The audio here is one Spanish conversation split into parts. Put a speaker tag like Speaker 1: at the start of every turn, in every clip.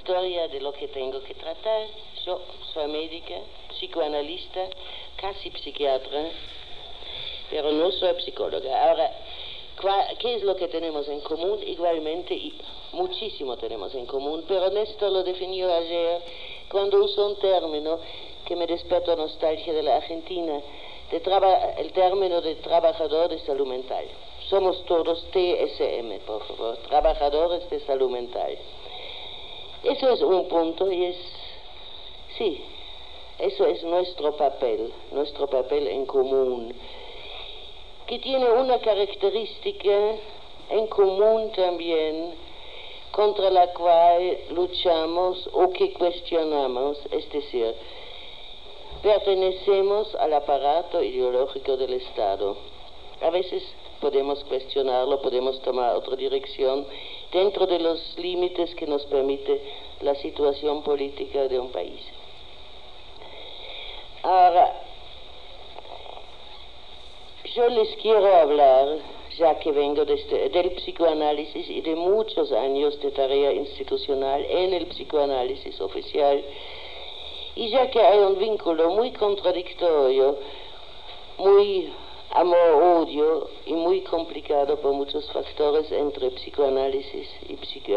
Speaker 1: historia de lo que tengo que tratar. Yo soy médica, psicoanalista, casi psiquiatra, pero no soy psicóloga. Ahora, ¿qué es lo que tenemos en común? Igualmente, y muchísimo tenemos en común, pero Néstor lo definió ayer cuando usó un término que me despertó nostalgia de la Argentina, el término de trabajador de salud mental. Somos todos TSM, por favor, trabajadores de salud mental. Eso es un punto y sí, eso es nuestro papel en común, que tiene una característica en común también contra la cual luchamos o que cuestionamos, es decir, pertenecemos al aparato ideológico del Estado. A veces podemos cuestionarlo, podemos tomar otra dirección dentro de los límites que nos permite la situación política de un país. Ahora, yo les quiero hablar, ya que vengo del psicoanálisis y de muchos años de tarea institucional en el psicoanálisis oficial, y ya que hay un vínculo muy contradictorio, muy amor-odio y muy complicado por muchos factores entre psicoanálisis y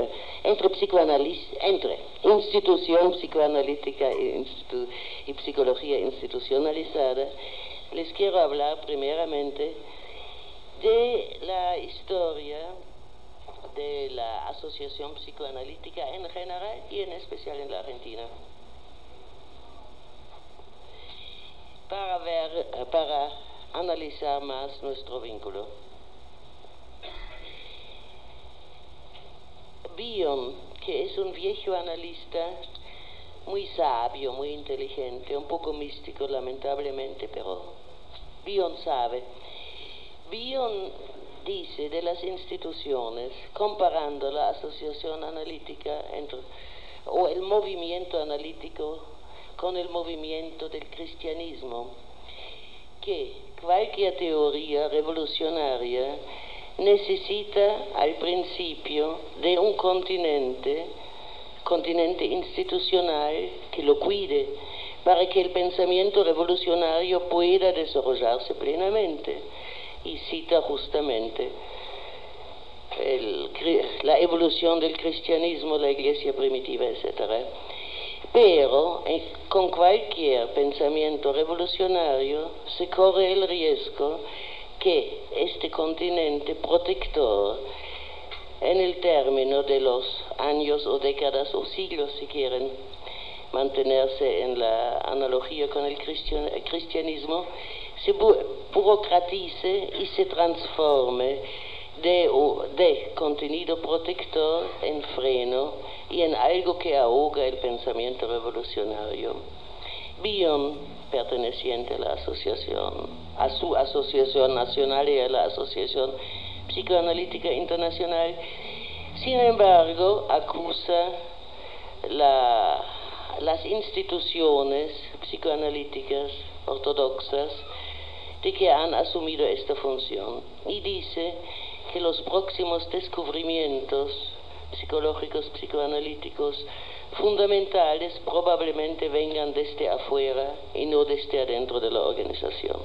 Speaker 1: entre institución psicoanalítica y psicología institucionalizada, les quiero hablar primeramente de la historia de la asociación psicoanalítica en general y en especial en la Argentina, para analizar más nuestro vínculo. Bion, que es un viejo analista muy sabio, muy inteligente, un poco místico lamentablemente, pero Bion sabe. Bion dice de las instituciones, comparando la asociación analítica o el movimiento analítico con el movimiento del cristianismo, que cualquier teoría revolucionaria necesita al principio de un continente institucional que lo cuide para que el pensamiento revolucionario pueda desarrollarse plenamente. Y cita justamente la evolución del cristianismo, la iglesia primitiva, etc. Pero con cualquier pensamiento revolucionario se corre el riesgo que este continente protector, en el término de los años o décadas o siglos, si quieren mantenerse en la analogía con el cristianismo, se burocratice y se transforme de contenido protector en freno y en algo que ahoga el pensamiento revolucionario. Bion, perteneciente a la asociación, a su asociación nacional y a la Asociación Psicoanalítica Internacional, sin embargo, acusa las instituciones psicoanalíticas ortodoxas de que han asumido esta función y dice que los próximos descubrimientos psicológicos, psicoanalíticos fundamentales probablemente vengan desde afuera y no desde adentro de la organización.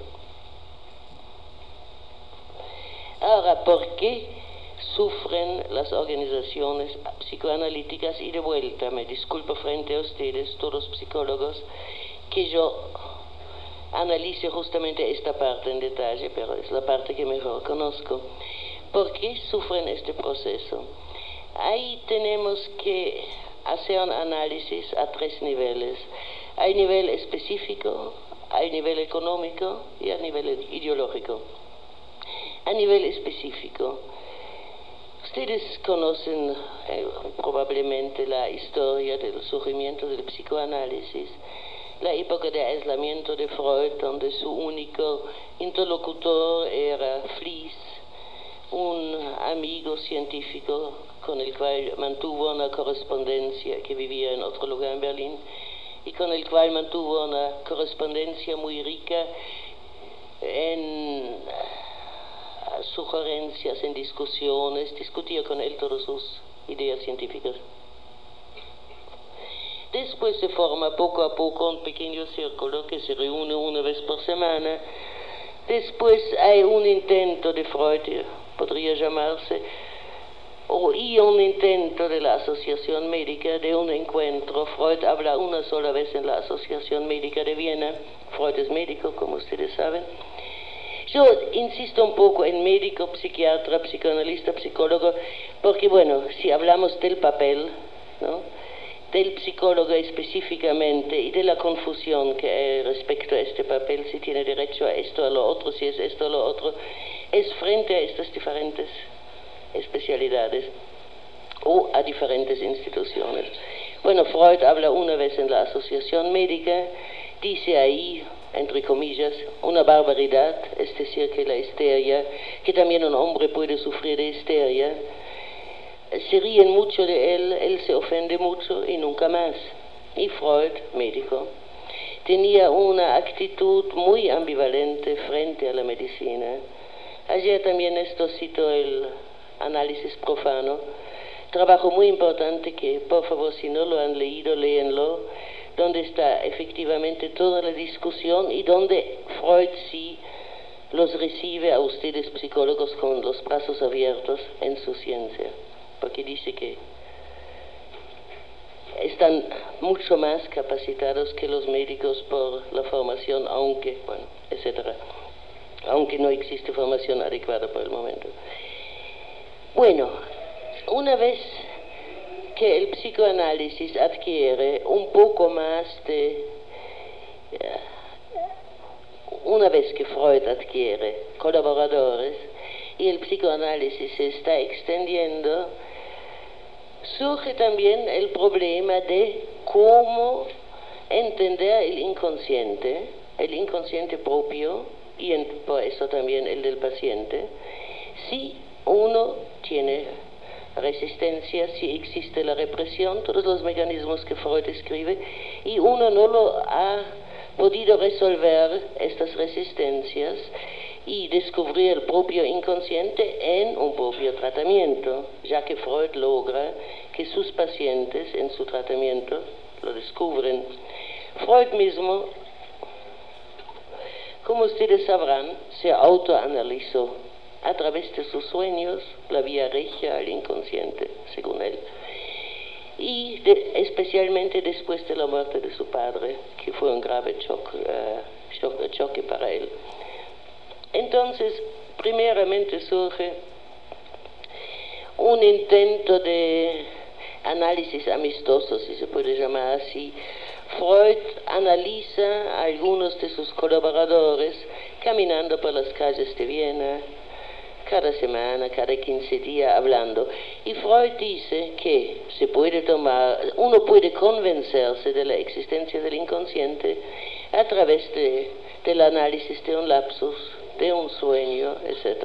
Speaker 1: Ahora, ¿por qué sufren las organizaciones psicoanalíticas? Y de vuelta, me disculpo frente a ustedes, todos psicólogos, que yo analice justamente esta parte en detalle, pero es la parte que mejor conozco. ¿Por qué sufren este proceso? Ahí tenemos que hacer un análisis a tres niveles. Hay nivel específico, hay nivel económico y a nivel ideológico. A nivel específico, ustedes conocen probablemente la historia del surgimiento del psicoanálisis, la época de aislamiento de Freud, donde su único interlocutor era Fliess, un amigo científico con el cual mantuvo una correspondencia, que vivía en otro lugar en Berlín, y con el cual mantuvo una correspondencia muy rica en sugerencias, en discusiones, discutía con él todas sus ideas científicas. Después se forma poco a poco un pequeño círculo que se reúne una vez por semana. Después hay un intento de Freud, podría llamarse, y un intento de la Asociación Médica de un encuentro. Freud habla una sola vez en la Asociación Médica de Viena. Freud es médico, como ustedes saben. Yo insisto un poco en médico, psiquiatra, psicoanalista, psicólogo, porque bueno, si hablamos del papel, ¿no?, del psicólogo específicamente y de la confusión que hay respecto a este papel, si tiene derecho a esto, a lo otro, si es esto o lo otro, es frente a estas diferentes especialidades o a diferentes instituciones. Bueno, Freud habla una vez en la Asociación Médica, dice ahí, entre comillas, una barbaridad, es decir, que la histeria, que también un hombre puede sufrir de histeria. Se ríen mucho de él se ofende mucho y nunca más. Y Freud, médico, tenía una actitud muy ambivalente frente a la medicina. Ayer también esto citó el análisis profano, trabajo muy importante que, por favor, si no lo han leído, léenlo, donde está efectivamente toda la discusión y donde Freud sí los recibe a ustedes psicólogos con los brazos abiertos en su ciencia, porque dice que están mucho más capacitados que los médicos por la formación, aunque, bueno, etcétera, aunque no existe formación adecuada por el momento. Bueno, una vez que el psicoanálisis adquiere un poco más de... una vez que Freud adquiere colaboradores y el psicoanálisis se está extendiendo, surge también el problema de cómo entender el inconsciente propio y por eso también el del paciente, si uno tiene resistencia, si existe la represión, todos los mecanismos que Freud escribe, y uno no lo ha podido resolver estas resistencias y descubrir el propio inconsciente en un propio tratamiento, ya que Freud logra que sus pacientes en su tratamiento lo descubren. Freud mismo, como ustedes sabrán, se autoanalizó a través de sus sueños, la vía regia al inconsciente, según él, y especialmente después de la muerte de su padre, que fue un grave choque para él. Entonces, primeramente surge un intento de análisis amistoso, si se puede llamar así. Freud analiza a algunos de sus colaboradores caminando por las calles de Viena, cada semana, cada 15 días hablando. Y Freud dice que uno puede convencerse de la existencia del inconsciente a través del análisis de un lapsus, de un sueño, etc.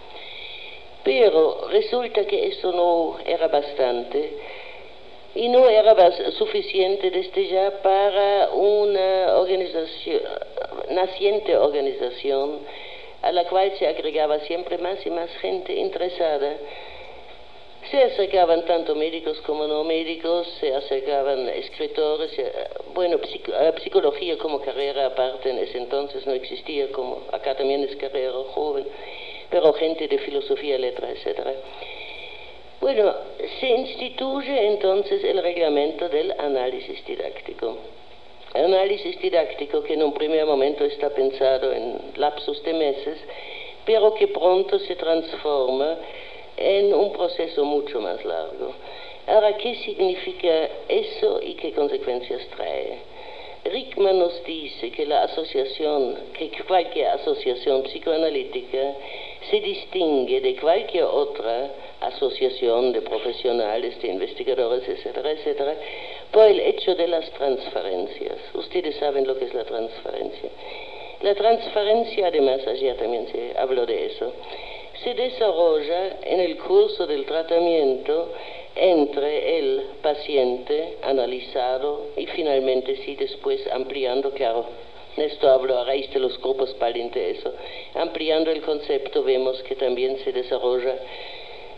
Speaker 1: Pero resulta que eso no era bastante y no era suficiente desde ya para una naciente organización a la cual se agregaba siempre más y más gente interesada. Se acercaban tanto médicos como no médicos, se acercaban escritores, bueno, psicología como carrera aparte en ese entonces no existía, como acá también es carrera joven, pero gente de filosofía, letras, etc. Bueno, se instituye entonces el reglamento del análisis didáctico. Análisis didáctico que en un primer momento está pensado en lapsos de meses, pero que pronto se transforma en un proceso mucho más largo. Ahora, ¿qué significa eso y qué consecuencias trae? Rickman nos dice que cualquier asociación psicoanalítica se distingue de cualquier otra asociación de profesionales, de investigadores, etcétera, etcétera, por el hecho de las transferencias. Ustedes saben lo que es la transferencia. La transferencia, además, ayer también se habló de eso, se desarrolla en el curso del tratamiento entre el paciente analizado y finalmente sí después ampliando, claro, esto hablo a raíz de los grupos PALIN de eso, ampliando el concepto vemos que también se desarrolla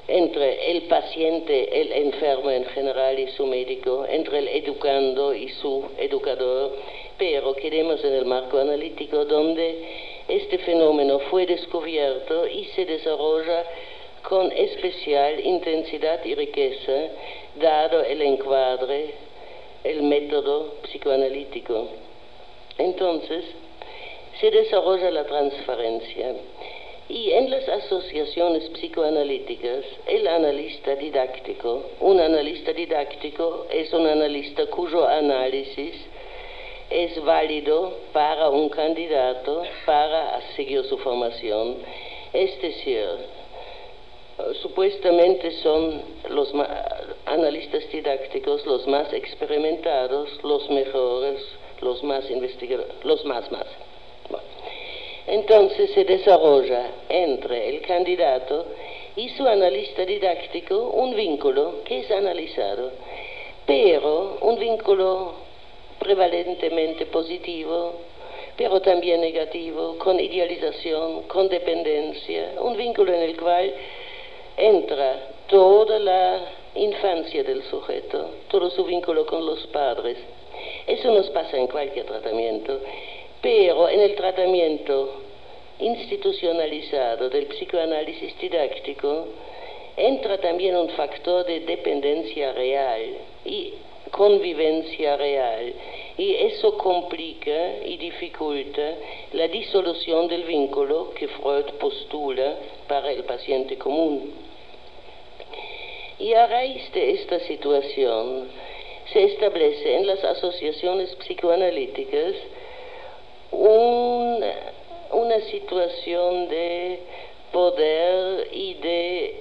Speaker 1: entre el paciente, el enfermo en general y su médico, entre el educando y su educador, pero quedemos en el marco analítico donde este fenómeno fue descubierto y se desarrolla con especial intensidad y riqueza, dado el encuadre, el método psicoanalítico. Entonces, se desarrolla la transferencia. Y en las asociaciones psicoanalíticas, el analista didáctico, un analista didáctico es un analista cuyo análisis es válido para un candidato para seguir su formación. Es decir, supuestamente son los analistas didácticos los más experimentados, los mejores, los más investigadores, los más. Bueno. Entonces se desarrolla entre el candidato y su analista didáctico un vínculo que es analizado, pero un vínculo prevalentemente positivo, pero también negativo, con idealización, con dependencia, un vínculo en el cual entra toda la infancia del sujeto, todo su vínculo con los padres. Eso nos pasa en cualquier tratamiento, pero en el tratamiento institucionalizado del psicoanálisis didáctico entra también un factor de dependencia real y convivencia real, y eso complica y dificulta la disolución del vínculo que Freud postula para el paciente común. Y a raíz de esta situación se establece en las asociaciones psicoanalíticas una situación de poder y de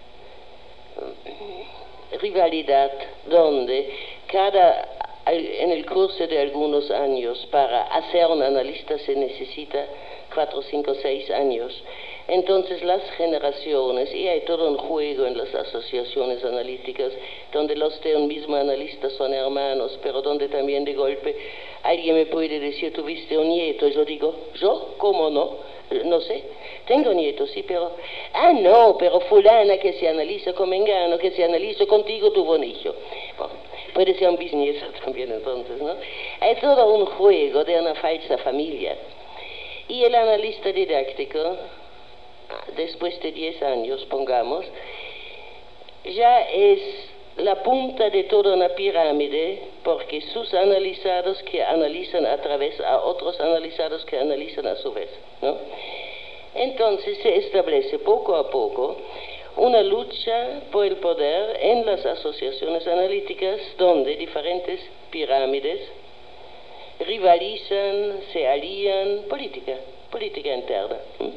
Speaker 1: rivalidad, donde en el curso de algunos años, para hacer un analista se necesita 4, 5, 6 años. Entonces las generaciones, y hay todo un juego en las asociaciones analíticas, donde los de un mismo analista son hermanos, pero donde también de golpe alguien me puede decir, ¿tuviste un nieto? Y yo digo, ¿yo? ¿Cómo no? No sé, tengo nietos, sí, pero... Ah, no, pero fulana que se analiza con Mengano, que se analiza contigo, tuvo un hijo. Bueno, puede ser un bisnieto también entonces, ¿no? Hay todo un juego de una falsa familia. Y el analista didáctico, después de 10 años, pongamos, ya es la punta de toda una pirámide, porque sus analizados que analizan a través a otros analizados que analizan a su vez, ¿no? Entonces se establece poco a poco una lucha por el poder en las asociaciones analíticas, donde diferentes pirámides rivalizan, se alían, política interna.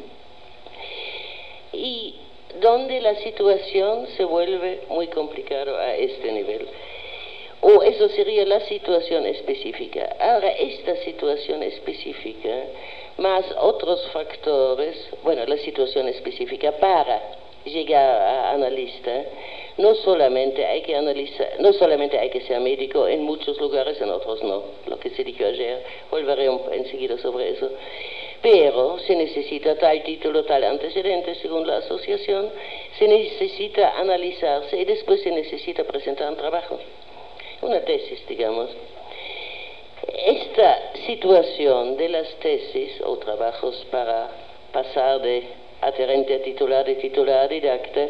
Speaker 1: Y donde la situación se vuelve muy complicada a este nivel. O eso sería la situación específica. Ahora, esta situación específica, más otros factores, bueno, la situación específica para llegar a analista, no solamente hay que analizar, no solamente hay que ser médico, en muchos lugares, en otros no, lo que se dijo ayer, volveré enseguida sobre eso, pero se necesita tal título, tal antecedente, según la asociación, se necesita analizarse y después se necesita presentar un trabajo, una tesis, digamos. Esta situación de las tesis o trabajos para pasar de adherente a titular, de titular a didacta,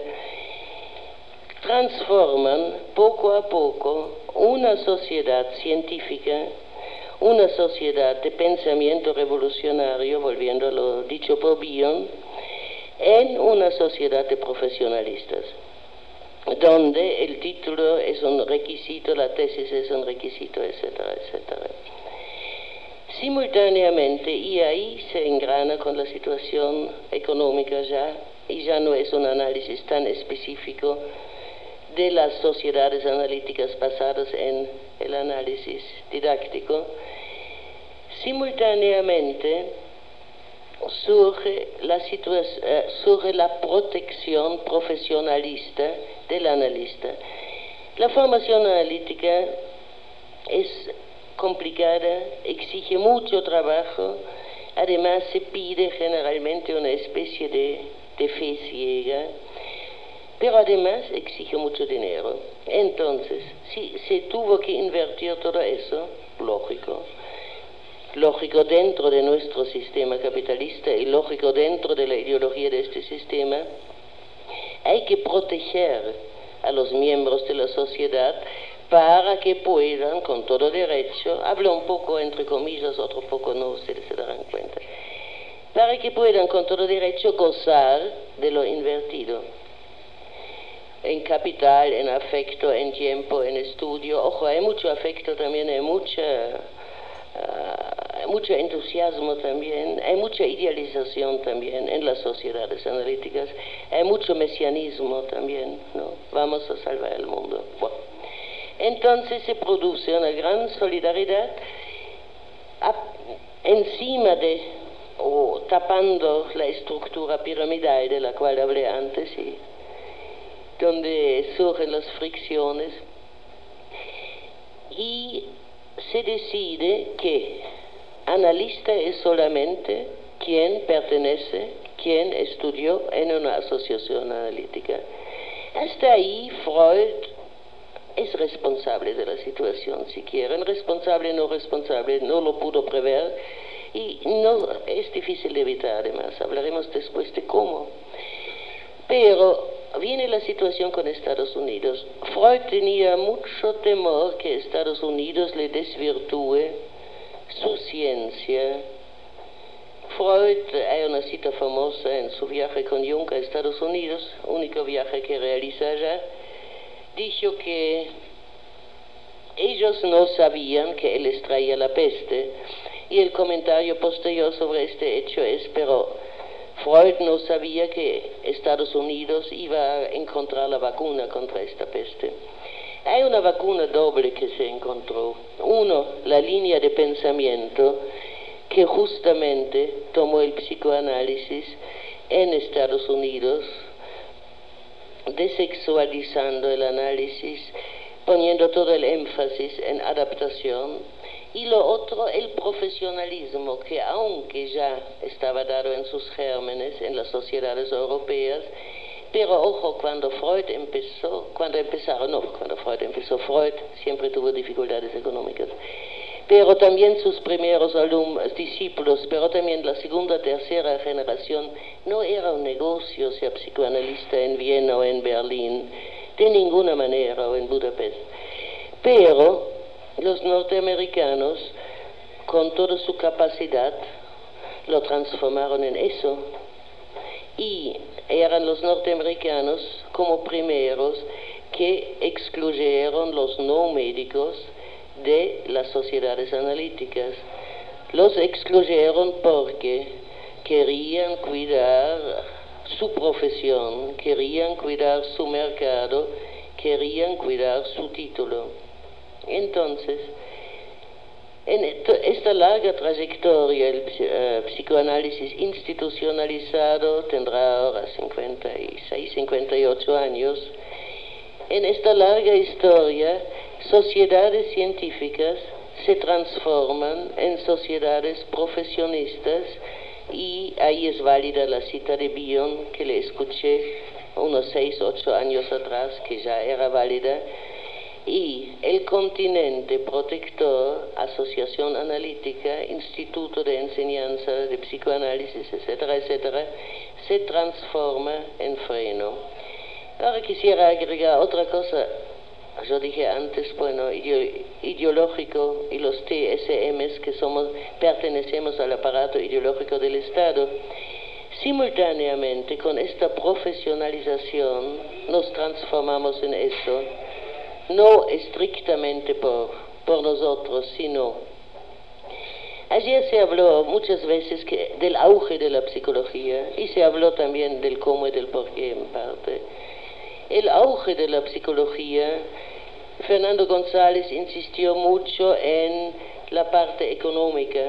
Speaker 1: transforman poco a poco una sociedad científica, una sociedad de pensamiento revolucionario, volviendo a lo dicho por Bion, en una sociedad de profesionalistas, donde el título es un requisito, la tesis es un requisito, etcétera, etcétera. Simultáneamente, y ahí se engrana con la situación económica ya, y ya no es un análisis tan específico de las sociedades analíticas basadas en el análisis didáctico, simultáneamente surge la protección profesionalista del analista. La formación analítica es complicada, exige mucho trabajo, además se pide generalmente una especie de fe ciega, pero además exige mucho dinero. Entonces, si se tuvo que invertir todo eso, lógico dentro de nuestro sistema capitalista y lógico dentro de la ideología de este sistema, hay que proteger a los miembros de la sociedad para que puedan, con todo derecho, hablo un poco entre comillas, otro poco no, ustedes se darán cuenta, para que puedan con todo derecho gozar de lo invertido, en capital, en afecto, en tiempo, en estudio. Ojo, hay mucho afecto también, hay mucho entusiasmo también, hay mucha idealización también en las sociedades analíticas, hay mucho mesianismo también, ¿no? Vamos a salvar el mundo. Bueno. Entonces se produce una gran solidaridad encima de, o tapando la estructura piramidal de la cual hablé antes, y donde surgen las fricciones, y se decide que analista es solamente quien pertenece, quien estudió en una asociación analítica. Hasta ahí Freud es responsable de la situación, si quieren, responsable, no lo pudo prever, y no es difícil de evitar además, hablaremos después de cómo. Pero viene la situación con Estados Unidos. Freud tenía mucho temor que Estados Unidos le desvirtúe su ciencia. Freud, hay una cita famosa en su viaje con Jung a Estados Unidos, único viaje que realiza allá, dijo que ellos no sabían que él les traía la peste, y el comentario posterior sobre este hecho es, pero Freud no sabía que Estados Unidos iba a encontrar la vacuna contra esta peste. Hay una vacuna doble que se encontró. Uno, la línea de pensamiento que justamente tomó el psicoanálisis en Estados Unidos, desexualizando el análisis, poniendo todo el énfasis en adaptación. Y lo otro, el profesionalismo, que aunque ya estaba dado en sus gérmenes en las sociedades europeas, pero ojo, cuando Freud empezó, Freud siempre tuvo dificultades económicas, pero también sus primeros discípulos, pero también la segunda, tercera generación, no era un negocio ser psicoanalista en Viena o en Berlín, de ninguna manera, o en Budapest. Pero los norteamericanos, con toda su capacidad, lo transformaron en eso. Y eran los norteamericanos como primeros que excluyeron los no médicos de las sociedades analíticas. Los excluyeron porque querían cuidar su profesión, querían cuidar su mercado, querían cuidar su título. Entonces, en esta larga trayectoria, el psicoanálisis institucionalizado tendrá ahora 56, 58 años. En esta larga historia, sociedades científicas se transforman en sociedades profesionistas, y ahí es válida la cita de Bion que le escuché unos 6, 8 años atrás, que ya era válida. Y el continente protector, asociación analítica, instituto de enseñanza de psicoanálisis, etcétera, etcétera, se transforma en freno. Ahora quisiera agregar otra cosa. Yo dije antes, bueno, ideológico, y los TSMs que pertenecemos al aparato ideológico del Estado. Simultáneamente con esta profesionalización nos transformamos en eso, no estrictamente por nosotros, sino ayer se habló muchas veces del auge de la psicología, y se habló también del cómo y del por qué en parte. El auge de la psicología, Fernando González insistió mucho en la parte económica,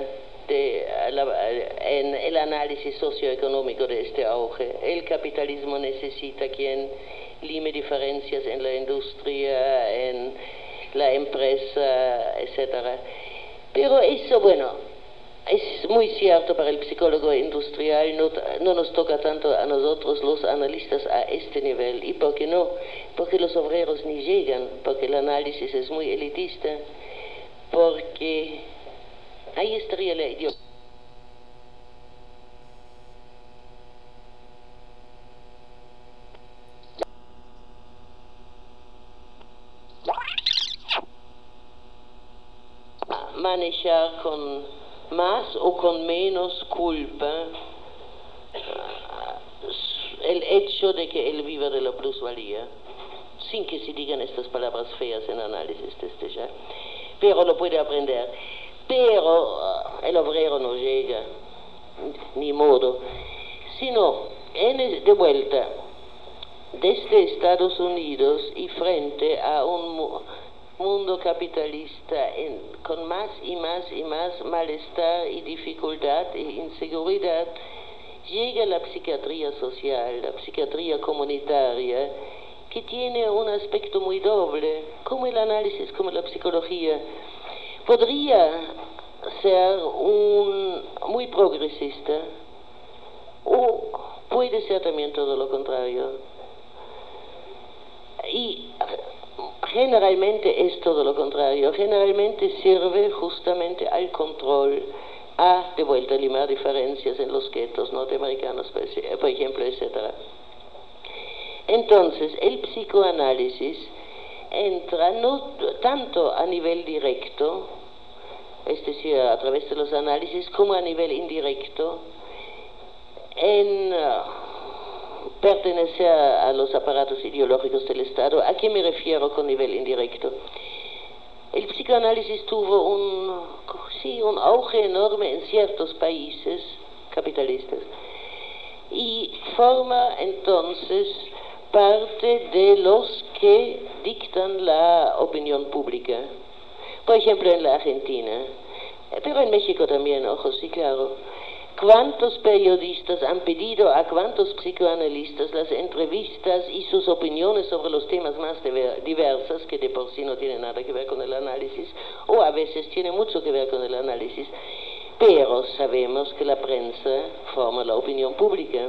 Speaker 1: en el análisis socioeconómico de este auge. El capitalismo necesita quien lime diferencias en la industria, en la empresa, etc. Pero eso, bueno, es muy cierto para el psicólogo industrial, no nos toca tanto a nosotros los analistas a este nivel. ¿Y por qué no? Porque los obreros ni llegan, porque el análisis es muy elitista, porque ahí estaría la ideología. Manejar con más o con menos culpa el hecho de que él vive de la plusvalía, sin que se digan estas palabras feas en análisis desde ya, pero lo puede aprender. Pero el obrero no llega, ni modo, sino de vuelta desde Estados Unidos y frente a un mundo capitalista con más y más y más malestar y dificultad e inseguridad, llega la psiquiatría social, la psiquiatría comunitaria, que tiene un aspecto muy doble, como el análisis, como la psicología. Podría ser muy progresista, o puede ser también todo lo contrario. Y generalmente es todo lo contrario, generalmente sirve justamente al control, de vuelta a limar diferencias en los guetos norteamericanos, por ejemplo, etc. Entonces, el psicoanálisis entra no tanto a nivel directo, es decir, a través de los análisis, como a nivel indirecto, en pertenecer a los aparatos ideológicos del Estado. ¿A qué me refiero con nivel indirecto? El psicoanálisis tuvo un auge enorme en ciertos países capitalistas y forma entonces parte de los que dictan la opinión pública. Por ejemplo, en la Argentina, pero en México también, ojo, sí, claro. ¿Cuántos periodistas han pedido a cuántos psicoanalistas las entrevistas y sus opiniones sobre los temas más diversas, que de por sí no tienen nada que ver con el análisis, o a veces tiene mucho que ver con el análisis? Pero sabemos que la prensa forma la opinión pública.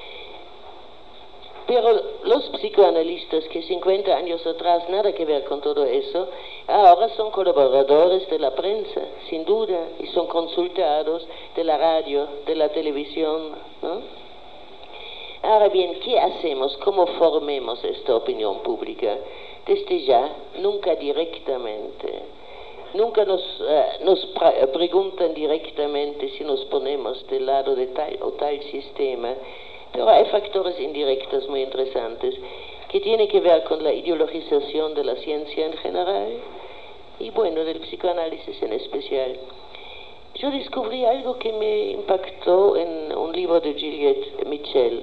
Speaker 1: Pero los psicoanalistas que 50 años atrás nada que ver con todo eso, ahora son colaboradores de la prensa, sin duda, y son consultados de la radio, de la televisión, ¿no? Ahora bien, ¿qué hacemos? ¿Cómo formemos esta opinión pública? Desde ya, nunca directamente. Nunca nos preguntan directamente si nos ponemos del lado de tal o tal sistema. Pero hay factores indirectos muy interesantes que tienen que ver con la ideologización de la ciencia en general y, bueno, del psicoanálisis en especial. Yo descubrí algo que me impactó en un libro de Juliette Mitchell,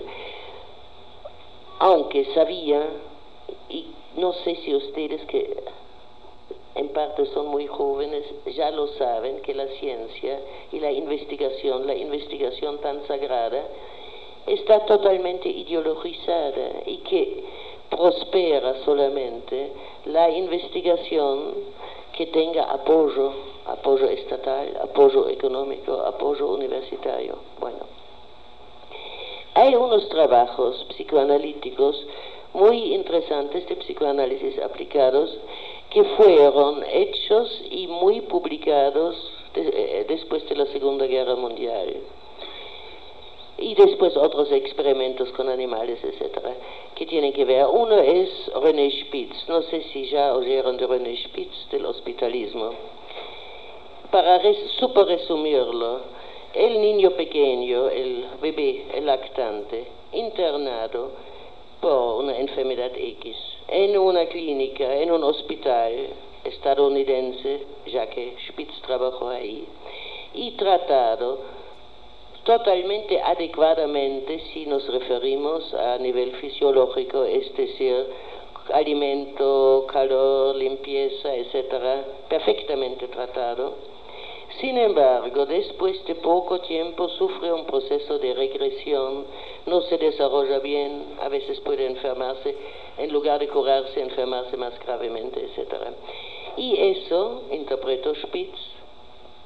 Speaker 1: aunque sabía, y no sé si ustedes que en parte son muy jóvenes, ya lo saben, que la ciencia y la investigación tan sagrada, está totalmente ideologizada y que prospera solamente la investigación que tenga apoyo estatal, apoyo económico, apoyo universitario. Bueno, hay unos trabajos psicoanalíticos muy interesantes de psicoanálisis aplicados que fueron hechos y muy publicados después de la Segunda Guerra Mundial. Y después otros experimentos con animales, etcétera, que tienen que ver. Uno es René Spitz. No sé si ya oyeron de René Spitz, del hospitalismo. Para super resumirlo, el niño pequeño, el bebé, el lactante, internado por una enfermedad X, en una clínica, en un hospital estadounidense, ya que Spitz trabajó ahí, y tratado totalmente adecuadamente si nos referimos a nivel fisiológico, es decir, alimento, calor, limpieza, etcétera, perfectamente tratado. Sin embargo, después de poco tiempo sufre un proceso de regresión, no se desarrolla bien, a veces puede enfermarse, en lugar de curarse, enfermarse más gravemente, etcétera. Y eso, interpretó Spitz,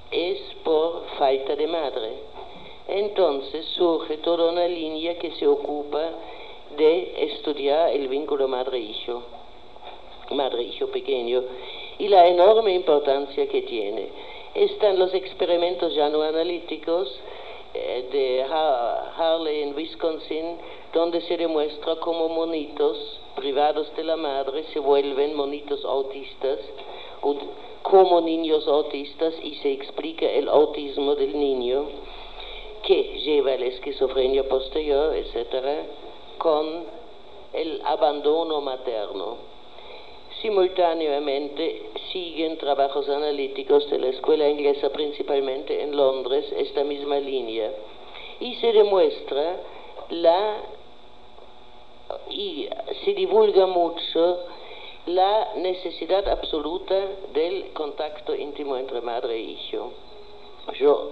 Speaker 1: es por falta de madre. Entonces surge toda una línea que se ocupa de estudiar el vínculo madre-hijo pequeño, y la enorme importancia que tiene. Están los experimentos ya no analíticos de Harley en Wisconsin, donde se demuestra cómo monitos privados de la madre se vuelven monitos autistas, como niños autistas, y se explica el autismo del niño que lleva a la esquizofrenia posterior, etcétera, con el abandono materno. Simultáneamente siguen trabajos analíticos de la escuela inglesa, principalmente en Londres, esta misma línea, y se demuestra y se divulga mucho la necesidad absoluta del contacto íntimo entre madre e hijo. Yo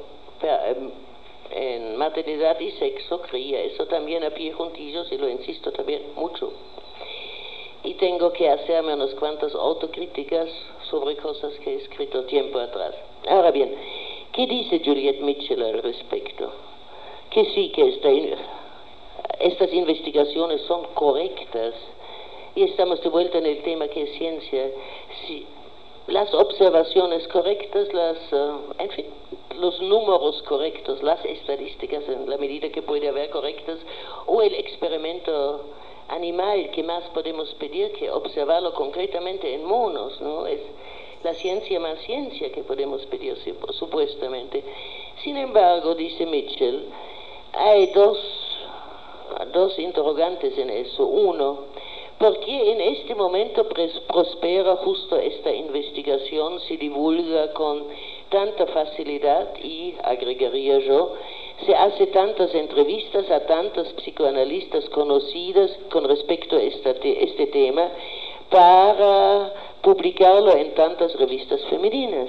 Speaker 1: en maternidad y sexo creía eso también a pie juntillos, y lo insisto también mucho. Y tengo que hacerme unas cuantas autocríticas sobre cosas que he escrito tiempo atrás. Ahora bien, ¿qué dice Juliet Mitchell al respecto? Que sí, que estas investigaciones son correctas, y estamos de vuelta en el tema que es ciencia. Sí, las observaciones correctas, en fin, los números correctos, las estadísticas en la medida que puede haber correctas, o el experimento animal, que más podemos pedir que observarlo concretamente en monos, ¿no? Es la ciencia más ciencia que podemos pedir, supuestamente. Sin embargo, dice Mitchell, hay dos interrogantes en eso. Uno, ¿por qué en este momento prospera justo esta investigación, se divulga con tanta facilidad y, agregaría yo, se hace tantas entrevistas a tantos psicoanalistas conocidos con respecto a este tema para publicarlo en tantas revistas femeninas?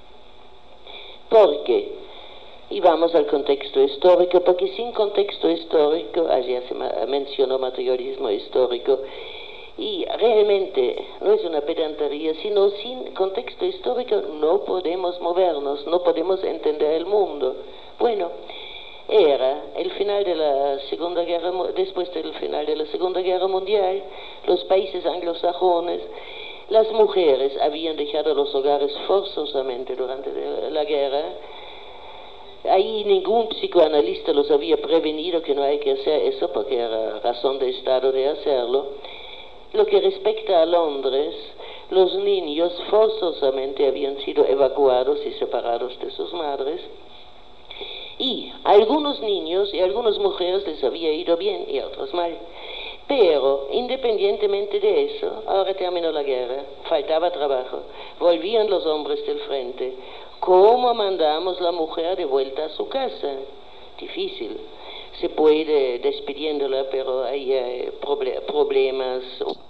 Speaker 1: ¿Por qué? Y vamos al contexto histórico, porque sin contexto histórico, ayer se mencionó materialismo histórico, y realmente no es una pedantería, sino sin contexto histórico no podemos movernos, no podemos entender el mundo. Bueno, era el final de la Segunda Guerra, después del final de la Segunda Guerra Mundial, los países anglosajones, las mujeres habían dejado los hogares forzosamente durante la guerra. Ahí ningún psicoanalista los había prevenido que no hay que hacer eso, porque era razón de Estado de hacerlo. Lo que respecta a Londres, los niños forzosamente habían sido evacuados y separados de sus madres, y a algunos niños y a algunas mujeres les había ido bien y a otros mal. Pero, independientemente de eso, ahora terminó la guerra, faltaba trabajo, volvían los hombres del frente. ¿Cómo mandamos la mujer de vuelta a su casa? Difícil. Se puede despidiéndola, pero hay problemas.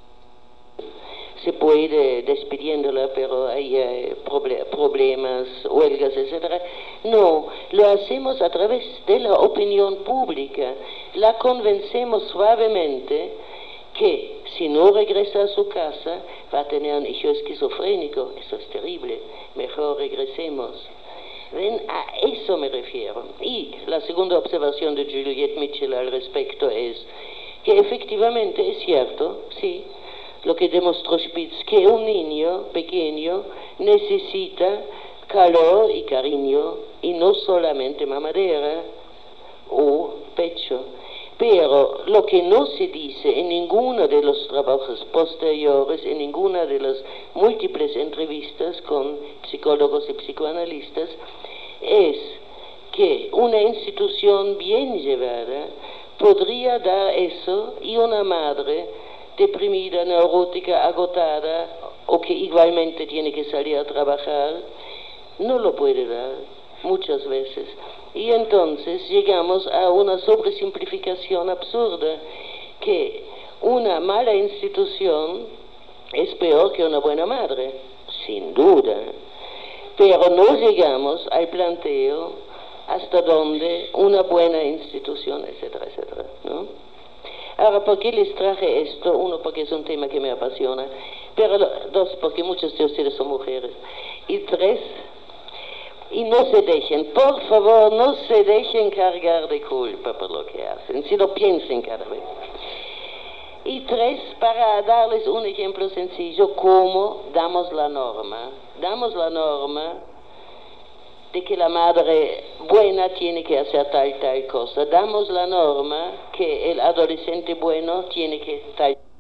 Speaker 1: Se puede despidiéndola, pero hay problemas, huelgas, etc. No, lo hacemos a través de la opinión pública. La convencemos suavemente que si no regresa a su casa va a tener un hijo esquizofrénico. Eso es terrible. Mejor regresemos. ¿Ven? A eso me refiero. Y la segunda observación de Juliet Mitchell al respecto es que efectivamente es cierto, sí, lo que demostró Spitz, que un niño pequeño necesita calor y cariño, y no solamente mamadera o pecho. Pero lo que no se dice en ninguno de los trabajos posteriores, en ninguna de las múltiples entrevistas con psicólogos y psicoanalistas, es que una institución bien llevada podría dar eso, y una madre deprimida, neurótica, agotada, o que igualmente tiene que salir a trabajar, no lo puede dar muchas veces. Y entonces llegamos a una sobresimplificación absurda, que una mala institución es peor que una buena madre, sin duda. Pero no llegamos al planteo hasta donde una buena institución, etcétera, etcétera, ¿no? Ahora, ¿por qué les traje esto? Uno, porque es un tema que me apasiona, pero dos, porque muchos de ustedes son mujeres, y tres, y no se dejen, por favor, no se dejen cargar de culpa por lo que hacen, si lo piensen cada vez. Y tres, para darles un ejemplo sencillo, cómo damos la norma. Damos la norma de que la madre buena tiene que hacer tal cosa. Damos la norma que el adolescente bueno tiene que tal